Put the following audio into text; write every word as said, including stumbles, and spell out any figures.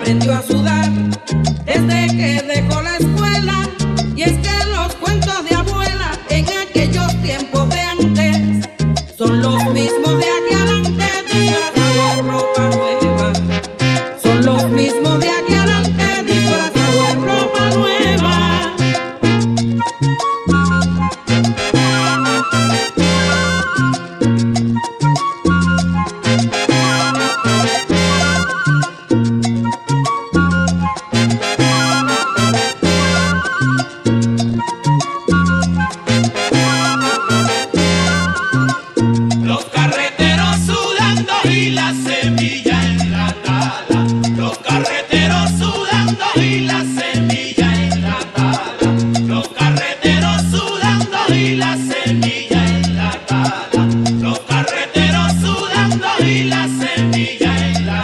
aprendió a sudar desde que dejó la escuela. Y es que los cuentos de abuela en aquellos tiempos de antes son los mismos de aquí adelante, disfrazados de ropa nueva. Son los mismos de aquí adelante, disfrazados de ropa nueva. Los carreteros sudando y la semilla en la tala. Los carreteros sudando y la semilla en la tala. Los carreteros sudando y la semilla en la tala. Los carreteros sudando y la semilla en la